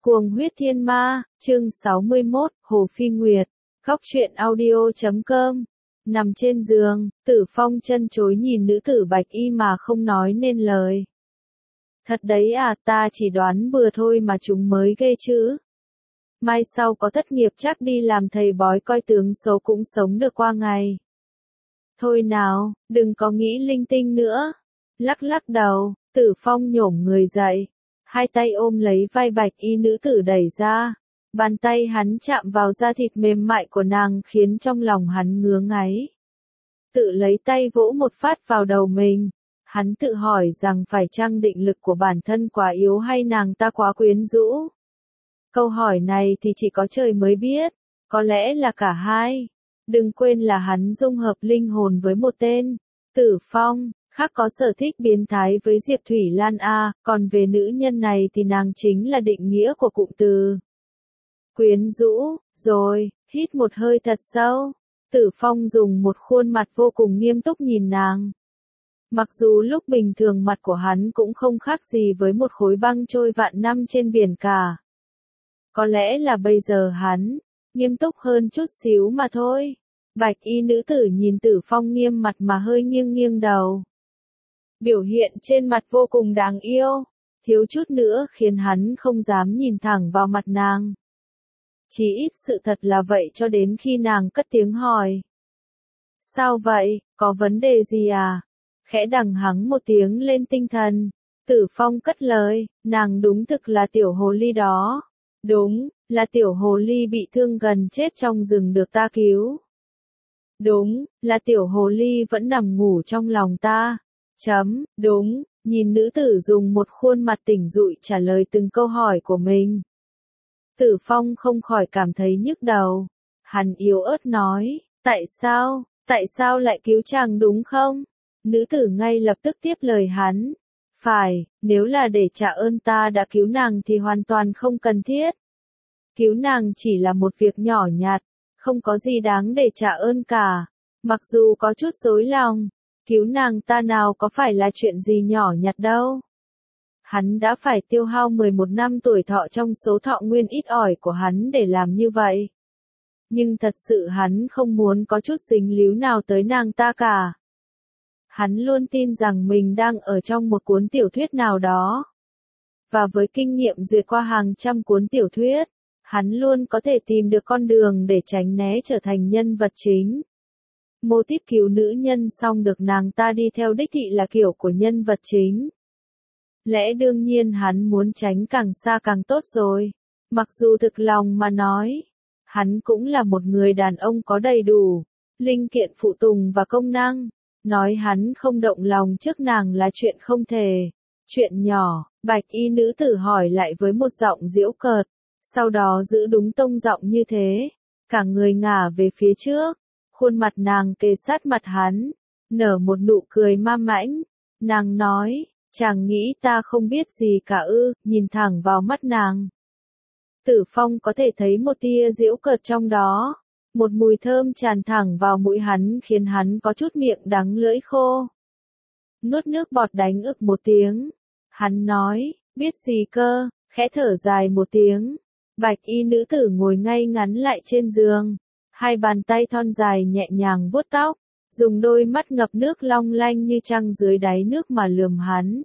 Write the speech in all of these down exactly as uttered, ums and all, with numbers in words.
Cuồng huyết thiên ma, chương sáu mươi mốt, Hồ Phi Nguyệt, góc truyện audio chấm com. Nằm trên giường, Tử Phong chân chối nhìn nữ tử bạch y mà không nói nên lời. Thật đấy à, ta chỉ đoán bừa thôi mà chúng mới ghê chứ. Mai sau có thất nghiệp chắc đi làm thầy bói coi tướng số cũng sống được qua ngày. Thôi nào, đừng có nghĩ linh tinh nữa. Lắc lắc đầu, Tử Phong nhổm người dậy. Hai tay ôm lấy vai bạch y nữ tử đẩy ra. Bàn tay hắn chạm vào da thịt mềm mại của nàng khiến trong lòng hắn ngứa ngáy. Tự lấy tay vỗ một phát vào đầu mình. Hắn tự hỏi rằng phải chăng định lực của bản thân quá yếu hay nàng ta quá quyến rũ. Câu hỏi này thì chỉ có trời mới biết. Có lẽ là cả hai. Đừng quên là hắn dung hợp linh hồn với một tên. Tử Phong. Khác có sở thích biến thái với Diệp Thủy Lan A, còn về nữ nhân này thì nàng chính là định nghĩa của cụm từ. Quyến rũ, rồi, hít một hơi thật sâu. Tử Phong dùng một khuôn mặt vô cùng nghiêm túc nhìn nàng. Mặc dù lúc bình thường mặt của hắn cũng không khác gì với một khối băng trôi vạn năm trên biển cả. Có lẽ là bây giờ hắn, nghiêm túc hơn chút xíu mà thôi. Bạch y nữ tử nhìn Tử Phong nghiêm mặt mà hơi nghiêng nghiêng đầu. Biểu hiện trên mặt vô cùng đáng yêu, thiếu chút nữa khiến hắn không dám nhìn thẳng vào mặt nàng. Chỉ ít sự thật là vậy cho đến khi nàng cất tiếng hỏi. Sao vậy, có vấn đề gì à? Khẽ đằng hắng một tiếng lên tinh thần. Tử Phong cất lời, nàng đúng thực là tiểu hồ ly đó. Đúng, là tiểu hồ ly bị thương gần chết trong rừng được ta cứu. Đúng, là tiểu hồ ly vẫn nằm ngủ trong lòng ta. Chấm, đúng, nhìn nữ tử dùng một khuôn mặt tỉnh dụi trả lời từng câu hỏi của mình. Tử Phong không khỏi cảm thấy nhức đầu. Hắn yếu ớt nói, tại sao, tại sao lại cứu chàng đúng không? Nữ tử ngay lập tức tiếp lời hắn. Phải, nếu là để trả ơn ta đã cứu nàng thì hoàn toàn không cần thiết. Cứu nàng chỉ là một việc nhỏ nhặt, không có gì đáng để trả ơn cả. Mặc dù có chút rối lòng. Cứu nàng ta nào có phải là chuyện gì nhỏ nhặt đâu. Hắn đã phải tiêu hao mười một năm tuổi thọ trong số thọ nguyên ít ỏi của hắn để làm như vậy. Nhưng thật sự hắn không muốn có chút dính líu nào tới nàng ta cả. Hắn luôn tin rằng mình đang ở trong một cuốn tiểu thuyết nào đó. Và với kinh nghiệm duyệt qua hàng trăm cuốn tiểu thuyết, hắn luôn có thể tìm được con đường để tránh né trở thành nhân vật chính. Mô típ cứu nữ nhân xong được nàng ta đi theo đích thị là kiểu của nhân vật chính. Lẽ đương nhiên hắn muốn tránh càng xa càng tốt rồi. Mặc dù thực lòng mà nói, hắn cũng là một người đàn ông có đầy đủ linh kiện phụ tùng và công năng. Nói hắn không động lòng trước nàng là chuyện không thể. Chuyện nhỏ, bạch y nữ tử hỏi lại với một giọng giễu cợt. Sau đó giữ đúng tông giọng như thế. Cả người ngả về phía trước. Khuôn mặt nàng kề sát mặt hắn, nở một nụ cười ma mãnh. Nàng nói, chàng nghĩ ta không biết gì cả ư, nhìn thẳng vào mắt nàng. Tử Phong có thể thấy một tia giễu cợt trong đó. Một mùi thơm tràn thẳng vào mũi hắn khiến hắn có chút miệng đắng lưỡi khô. Nuốt nước bọt đánh ực một tiếng. Hắn nói, biết gì cơ, khẽ thở dài một tiếng. Bạch y nữ tử ngồi ngay ngắn lại trên giường. Hai bàn tay thon dài nhẹ nhàng vuốt tóc, dùng đôi mắt ngập nước long lanh như trăng dưới đáy nước mà lườm hắn.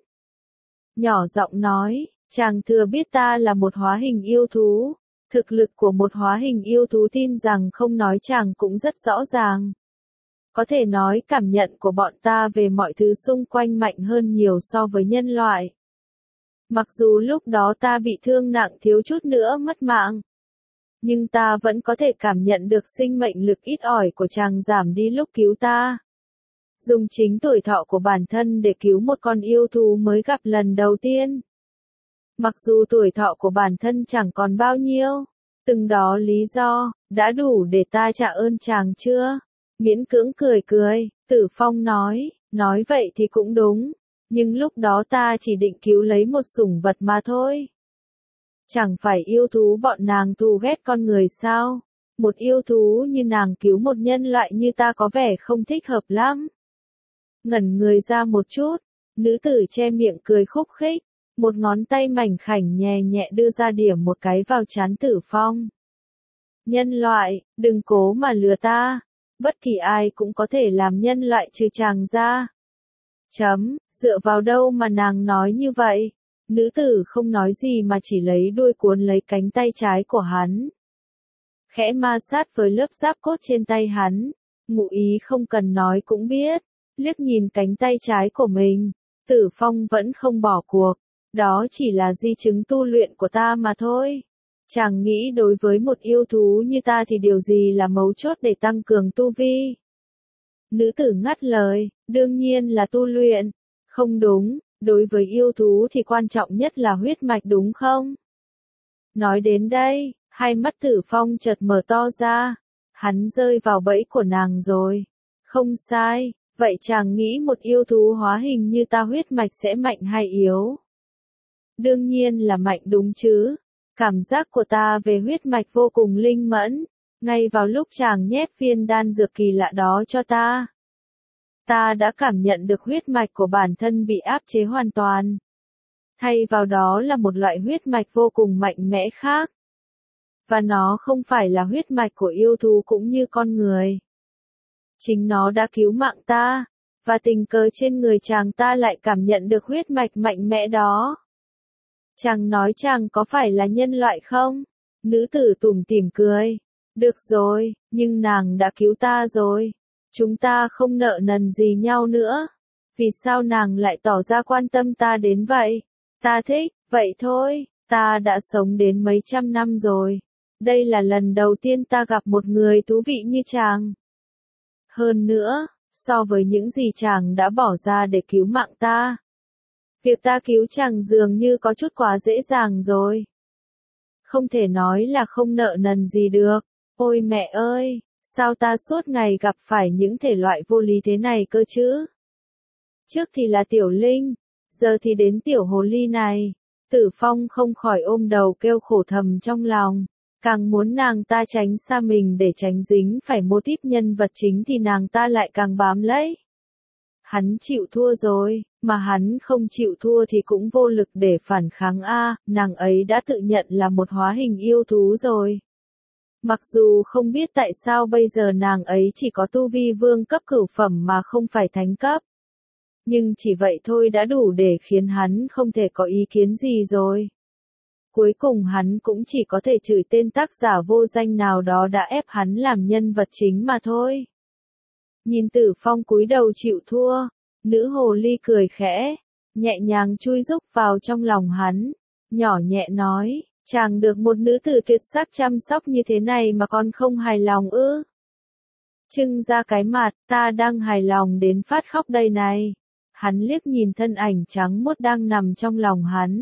Nhỏ giọng nói, chàng thừa biết ta là một hóa hình yêu thú. Thực lực của một hóa hình yêu thú tin rằng không nói chàng cũng rất rõ ràng. Có thể nói cảm nhận của bọn ta về mọi thứ xung quanh mạnh hơn nhiều so với nhân loại. Mặc dù lúc đó ta bị thương nặng thiếu chút nữa mất mạng. Nhưng ta vẫn có thể cảm nhận được sinh mệnh lực ít ỏi của chàng giảm đi lúc cứu ta. Dùng chính tuổi thọ của bản thân để cứu một con yêu thú mới gặp lần đầu tiên. Mặc dù tuổi thọ của bản thân chẳng còn bao nhiêu, từng đó lý do, đã đủ để ta trả ơn chàng chưa? Miễn cưỡng cười cười, Tử Phong nói, nói vậy thì cũng đúng, nhưng lúc đó ta chỉ định cứu lấy một sủng vật mà thôi. Chẳng phải yêu thú bọn nàng thù ghét con người sao? Một yêu thú như nàng cứu một nhân loại như ta có vẻ không thích hợp lắm. Ngẩn người ra một chút, nữ tử che miệng cười khúc khích. Một ngón tay mảnh khảnh nhẹ nhẹ đưa ra điểm một cái vào trán Tử Phong. Nhân loại, đừng cố mà lừa ta. Bất kỳ ai cũng có thể làm nhân loại trừ chàng ra. Chấm, dựa vào đâu mà nàng nói như vậy? Nữ tử không nói gì mà chỉ lấy đuôi cuốn lấy cánh tay trái của hắn. Khẽ ma sát với lớp giáp cốt trên tay hắn. Ngụ ý không cần nói cũng biết. Liếc nhìn cánh tay trái của mình. Tử Phong vẫn không bỏ cuộc. Đó chỉ là di chứng tu luyện của ta mà thôi. Chàng nghĩ đối với một yêu thú như ta thì điều gì là mấu chốt để tăng cường tu vi? Nữ tử ngắt lời, đương nhiên là tu luyện. Không đúng, đối với yêu thú thì quan trọng nhất là huyết mạch đúng không? Nói đến đây, hai mắt Tử Phong chợt mở to ra. Hắn rơi vào bẫy của nàng rồi. Không sai, vậy chàng nghĩ một yêu thú hóa hình như ta huyết mạch sẽ mạnh hay yếu? Đương nhiên là mạnh đúng chứ. Cảm giác của ta về huyết mạch vô cùng linh mẫn. Ngay vào lúc chàng nhét viên đan dược kỳ lạ đó cho ta, ta đã cảm nhận được huyết mạch của bản thân bị áp chế hoàn toàn. Thay vào đó là một loại huyết mạch vô cùng mạnh mẽ khác. Và nó không phải là huyết mạch của yêu thú cũng như con người. Chính nó đã cứu mạng ta, và tình cờ trên người chàng ta lại cảm nhận được huyết mạch mạnh mẽ đó. Chàng nói chàng có phải là nhân loại không? Nữ tử tủm tỉm cười. Được rồi, nhưng nàng đã cứu ta rồi. Chúng ta không nợ nần gì nhau nữa. Vì sao nàng lại tỏ ra quan tâm ta đến vậy? Ta thích, vậy thôi, ta đã sống đến mấy trăm năm rồi. Đây là lần đầu tiên ta gặp một người thú vị như chàng. Hơn nữa, so với những gì chàng đã bỏ ra để cứu mạng ta, việc ta cứu chàng dường như có chút quá dễ dàng rồi. Không thể nói là không nợ nần gì được. Ôi mẹ ơi, sao ta suốt ngày gặp phải những thể loại vô lý thế này cơ chứ? Trước thì là Tiểu Linh, giờ thì đến Tiểu Hồ Ly này. Tử Phong không khỏi ôm đầu kêu khổ thầm trong lòng. Càng muốn nàng ta tránh xa mình để tránh dính phải mô típ nhân vật chính thì nàng ta lại càng bám lấy. Hắn chịu thua rồi, mà hắn không chịu thua thì cũng vô lực để phản kháng a, nàng ấy đã tự nhận là một hóa hình yêu thú rồi. Mặc dù không biết tại sao bây giờ nàng ấy chỉ có tu vi vương cấp cửu phẩm mà không phải thánh cấp. Nhưng chỉ vậy thôi đã đủ để khiến hắn không thể có ý kiến gì rồi. Cuối cùng hắn cũng chỉ có thể chửi tên tác giả vô danh nào đó đã ép hắn làm nhân vật chính mà thôi. Nhìn Tử Phong cúi đầu chịu thua, nữ hồ ly cười khẽ, nhẹ nhàng chui rúc vào trong lòng hắn, nhỏ nhẹ nói, chàng được một nữ tử tuyệt sắc chăm sóc như thế này mà còn không hài lòng ư? Trưng ra cái mặt, ta đang hài lòng đến phát khóc đây này. Hắn liếc nhìn thân ảnh trắng muốt đang nằm trong lòng hắn.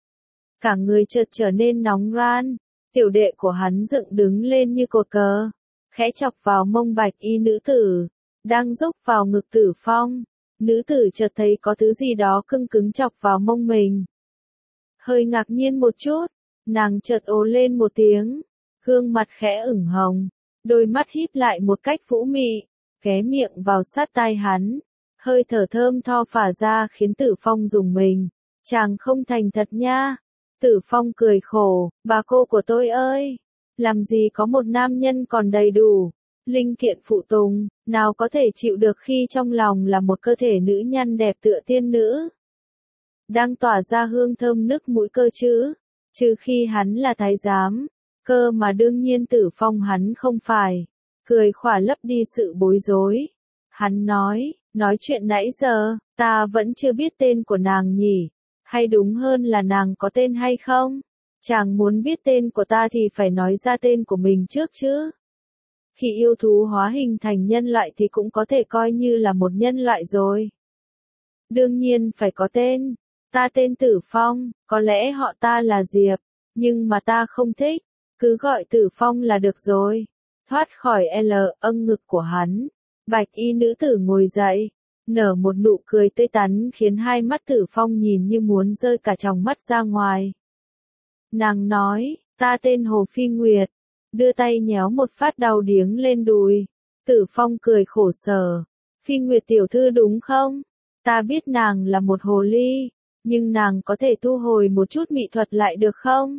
Cả người chợt trở nên nóng ran, tiểu đệ của hắn dựng đứng lên như cột cờ, khẽ chọc vào mông bạch y nữ tử, đang rúc vào ngực Tử Phong. Nữ tử chợt thấy có thứ gì đó cưng cứng chọc vào mông mình. Hơi ngạc nhiên một chút, nàng chợt ồ lên một tiếng, gương mặt khẽ ửng hồng, đôi mắt híp lại một cách phũ mị, ghé miệng vào sát tai hắn. Hơi thở thơm tho phả ra khiến Tử Phong rùng mình. Chàng không thành thật nha. Tử Phong cười khổ, bà cô của tôi ơi, làm gì có một nam nhân còn đầy đủ linh kiện phụ tùng, nào có thể chịu được khi trong lòng là một cơ thể nữ nhân đẹp tựa tiên nữ, đang tỏa ra hương thơm nức mũi cơ chứ, trừ khi hắn là thái giám, cơ mà đương nhiên Tử Phong hắn không phải. Cười khỏa lấp đi sự bối rối. Hắn nói, nói chuyện nãy giờ, ta vẫn chưa biết tên của nàng nhỉ, hay đúng hơn là nàng có tên hay không? Chàng muốn biết tên của ta thì phải nói ra tên của mình trước chứ. Khi yêu thú hóa hình thành nhân loại thì cũng có thể coi như là một nhân loại rồi. Đương nhiên phải có tên. Ta tên Tử Phong, có lẽ họ ta là Diệp, nhưng mà ta không thích, cứ gọi Tử Phong là được rồi. Thoát khỏi L âng ngực của hắn, bạch y nữ tử ngồi dậy, nở một nụ cười tươi tắn khiến hai mắt Tử Phong nhìn như muốn rơi cả tròng mắt ra ngoài. Nàng nói, ta tên Hồ Phi Nguyệt, đưa tay nhéo một phát đau điếng lên đùi. Tử Phong cười khổ sở, Phi Nguyệt tiểu thư đúng không? Ta biết nàng là một hồ ly, Nhưng nàng có thể thu hồi một chút mỹ thuật lại được không?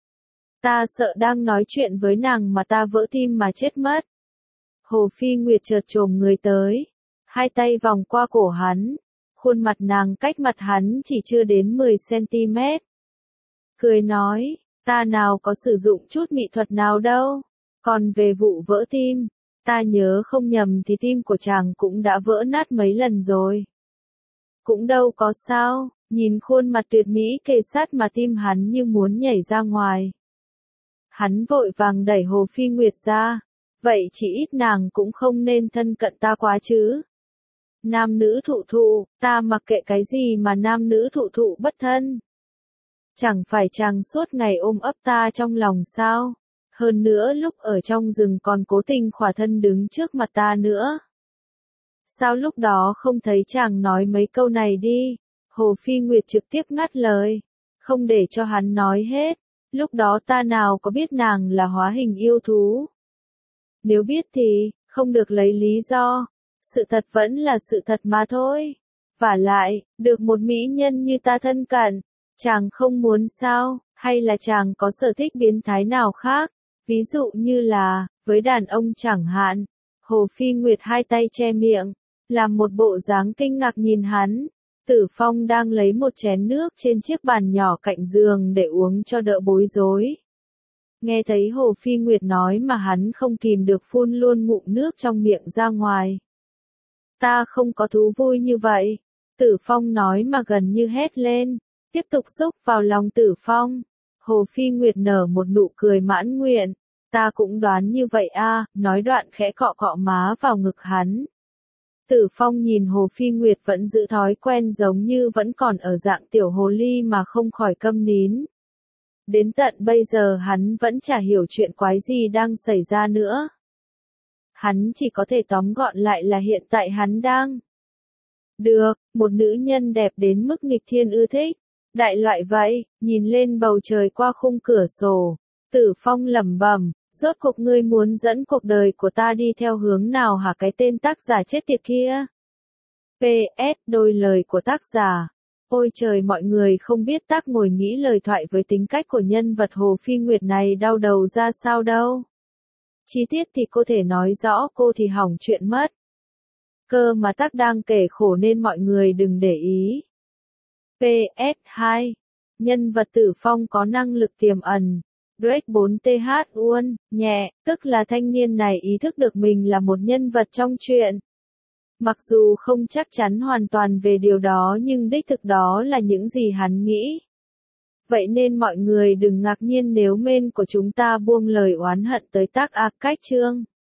Ta sợ đang nói chuyện với nàng mà ta vỡ tim mà chết mất. Hồ Phi Nguyệt chợt chồm người tới, hai tay vòng qua cổ hắn, khuôn mặt nàng cách mặt hắn chỉ chưa đến mười xăng-ti-mét. Cười nói, ta nào có sử dụng chút mỹ thuật nào đâu, còn về vụ vỡ tim, ta nhớ không nhầm thì tim của chàng cũng đã vỡ nát mấy lần rồi. Cũng đâu có sao, nhìn khuôn mặt tuyệt mỹ kề sát mà tim hắn như muốn nhảy ra ngoài. Hắn vội vàng đẩy Hồ Phi Nguyệt ra, vậy chỉ ít nàng cũng không nên thân cận ta quá chứ. Nam nữ thụ thụ, ta mặc kệ cái gì mà nam nữ thụ thụ bất thân. Chẳng phải chàng suốt ngày ôm ấp ta trong lòng sao? Hơn nữa lúc ở trong rừng còn cố tình khỏa thân đứng trước mặt ta nữa. Sao lúc đó không thấy chàng nói mấy câu này đi? Hồ Phi Nguyệt trực tiếp ngắt lời, không để cho hắn nói hết. Lúc đó ta nào có biết nàng là hóa hình yêu thú. Nếu biết thì, không được lấy lý do. Sự thật vẫn là sự thật mà thôi. Vả lại, được một mỹ nhân như ta thân cận, chàng không muốn sao, hay là chàng có sở thích biến thái nào khác, ví dụ như là, với đàn ông chẳng hạn. Hồ Phi Nguyệt hai tay che miệng, làm một bộ dáng kinh ngạc nhìn hắn. Tử Phong đang lấy một chén nước trên chiếc bàn nhỏ cạnh giường để uống cho đỡ bối rối. Nghe thấy Hồ Phi Nguyệt nói mà hắn không kìm được phun luôn ngụm nước trong miệng ra ngoài. Ta không có thú vui như vậy. Tử Phong nói mà gần như hét lên, tiếp tục xúc vào lòng Tử Phong. Hồ Phi Nguyệt nở một nụ cười mãn nguyện. Ta cũng đoán như vậy a, nói đoạn khẽ cọ cọ má vào ngực hắn. Tử Phong nhìn Hồ Phi Nguyệt vẫn giữ thói quen giống như vẫn còn ở dạng tiểu hồ ly mà không khỏi câm nín. Đến tận bây giờ hắn vẫn chả hiểu chuyện quái gì đang xảy ra nữa. Hắn chỉ có thể tóm gọn lại là hiện tại hắn đang được, một nữ nhân đẹp đến mức nghịch thiên ưa thích. Đại loại vậy, nhìn lên bầu trời qua khung cửa sổ. Tử Phong lẩm bẩm, rốt cuộc ngươi muốn dẫn cuộc đời của ta đi theo hướng nào hả cái tên tác giả chết tiệt kia? pê ét Đôi lời của tác giả. Ôi trời, mọi người không biết tác ngồi nghĩ lời thoại với tính cách của nhân vật Hồ Phi Nguyệt này đau đầu ra sao đâu. Chi tiết thì cô thể nói rõ, cô thì hỏng chuyện mất. Cơ mà tác đang kể khổ nên mọi người đừng để ý. pê ét hai. Nhân vật Tử Phong có năng lực tiềm ẩn. Drake bốn T H uôn, nhẹ, tức là thanh niên này ý thức được mình là một nhân vật trong truyện. Mặc dù không chắc chắn hoàn toàn về điều đó nhưng đích thực đó là những gì hắn nghĩ. Vậy nên mọi người đừng ngạc nhiên nếu main của chúng ta buông lời oán hận tới tác A cách chương.